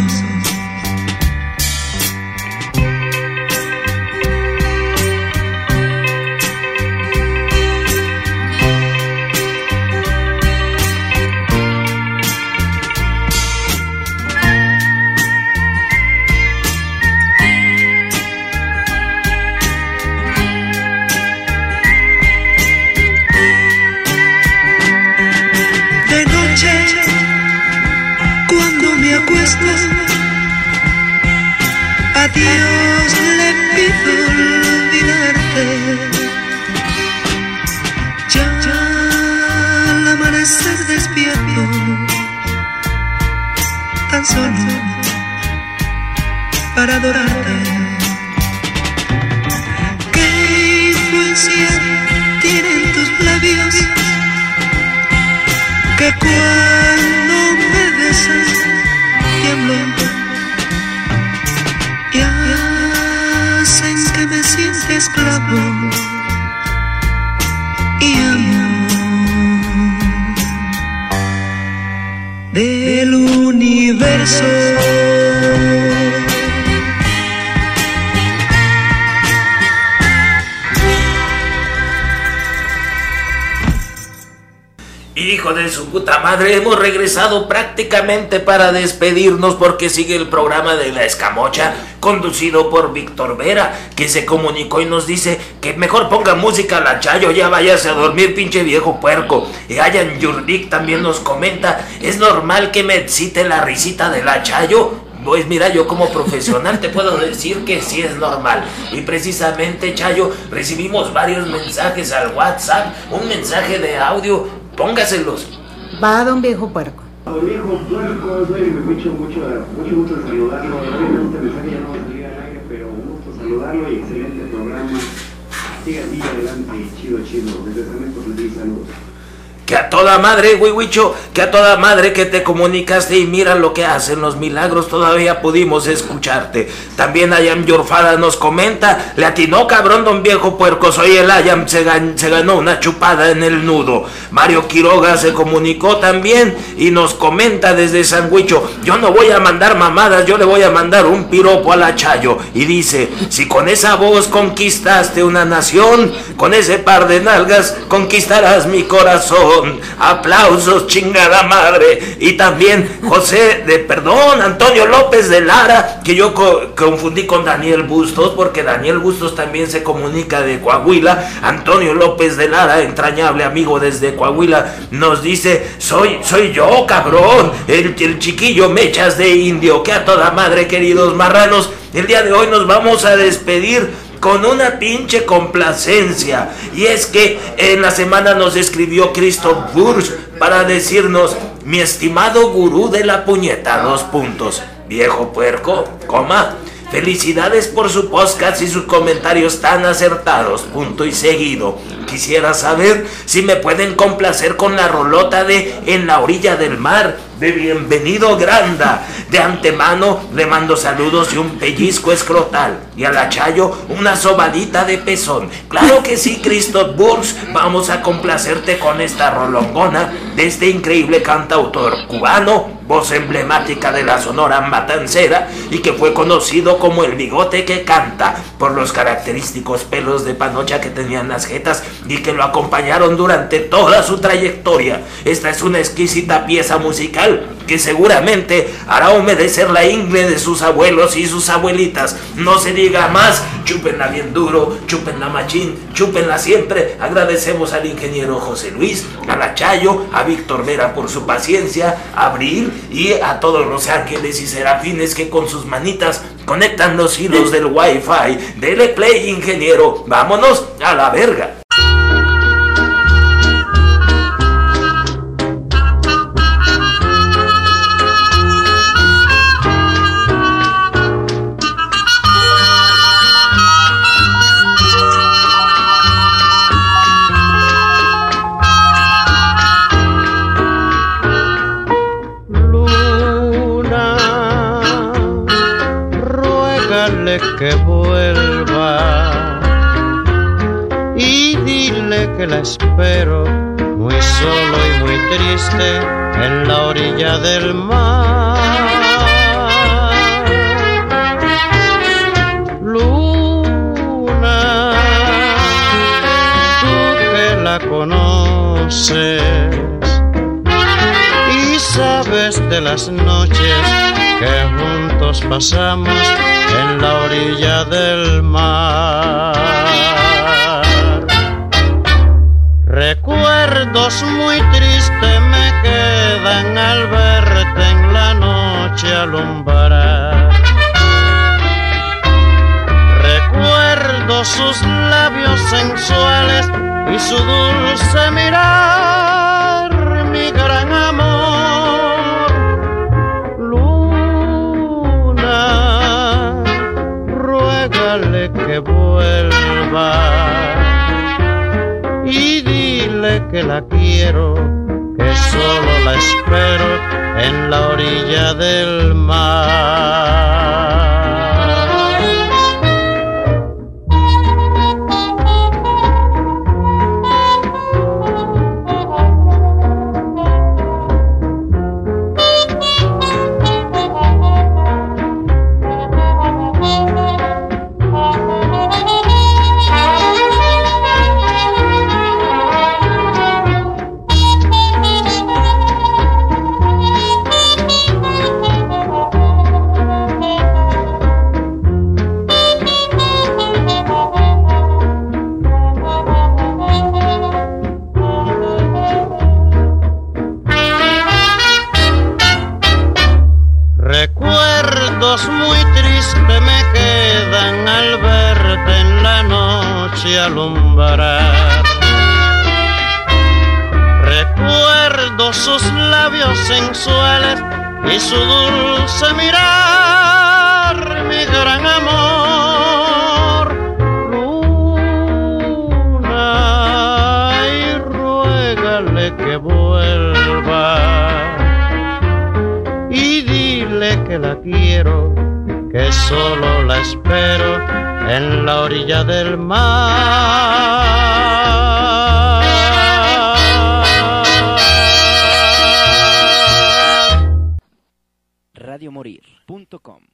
A Dios le pido olvidarte. Ya al amanecer despierto, tan solo para adorarte. ¿Qué influencia tienen tus labios que cuando me besas tiemblo? Y hacen que me sienta esclavo y amo del universo. Hijo de su puta madre, hemos regresado prácticamente para despedirnos porque sigue el programa de La Escamocha, conducido por Víctor Vera, que se comunicó y nos dice que mejor ponga música a la Chayo, ya váyase a dormir, pinche viejo puerco. Y Ayan Yurdik también nos comenta, ¿es normal que me excite la risita de la Chayo? Pues mira, yo como profesional te puedo decir que sí es normal. Y precisamente, Chayo, recibimos varios mensajes al WhatsApp, un mensaje de audio, póngaselos. Va, don viejo puerco. Don viejo puerco, me mucho gusto saludarlo. Obviamente el mensaje ya no va a salir al aire, pero un gusto saludarlo y excelente programa. Siga adelante, chido. Desde San Luis, saludos. que a toda madre, Huihuicho, que a toda madre que te comunicaste y mira lo que hacen los milagros, todavía pudimos escucharte. También Ayam Yorfada nos comenta, le atinó cabrón don viejo puerco, soy el Ayam, se ganó una chupada en el nudo. Mario Quiroga se comunicó también y nos comenta desde San Huicho, yo no voy a mandar mamadas, yo le voy a mandar un piropo a la Chayo. Y dice, si con esa voz conquistaste una nación, con ese par de nalgas conquistarás mi corazón. Aplausos, chingada madre. Y también Antonio López de Lara, que yo confundí con Daniel Bustos, porque Daniel Bustos también se comunica de Coahuila. Antonio López de Lara, entrañable amigo desde Coahuila, nos dice, soy yo, cabrón, el chiquillo Mechas de Indio, que a toda madre, queridos marranos. El día de hoy nos vamos a despedir con una pinche complacencia, y es que en la semana nos escribió Christoph Bursch para decirnos, mi estimado gurú de la puñeta, viejo puerco, felicidades por su podcast y sus comentarios tan acertados, punto y seguido. Quisiera saber si me pueden complacer con la rolota de En la orilla del mar, de Bienvenido Granda. De antemano le mando saludos y un pellizco escrotal, y a la Chayo una sobadita de pezón. Claro que sí, Christoph Bursch, vamos a complacerte con esta rolongona de este increíble cantautor cubano, voz emblemática de la Sonora Matancera, y que fue conocido como el bigote que canta, por los característicos pelos de panocha que tenían las jetas y que lo acompañaron durante toda su trayectoria. Esta es una exquisita pieza musical que seguramente hará humedecer la ingle de sus abuelos y sus abuelitas. No se diga más, chúpenla bien duro, chúpenla machín, chúpenla siempre. Agradecemos al ingeniero José Luis, a la Chayo, a Víctor Vera por su paciencia, a Abril y a todos los ángeles y serafines que con sus manitas conectan los hilos del Wi-Fi. Dele play, ingeniero, vámonos a la verga. Que vuelva y dile que la espero muy solo y muy triste en la orilla del mar. Luna, tú que la conoces y sabes de las noches que juntos pasamos en la orilla del mar. Recuerdos muy tristes me quedan al verte en la noche alumbrar. Recuerdo sus labios sensuales y su dulce mirar, mi gran amor. Que vuelva y dile que la quiero, que solo la espero en la orilla del mar. Alumbrar. Recuerdo sus labios sensuales y su dulce mirar, mi gran amor. Luna, y ruégale que quiero, que solo la espero en la orilla del mar. Radiomorir.com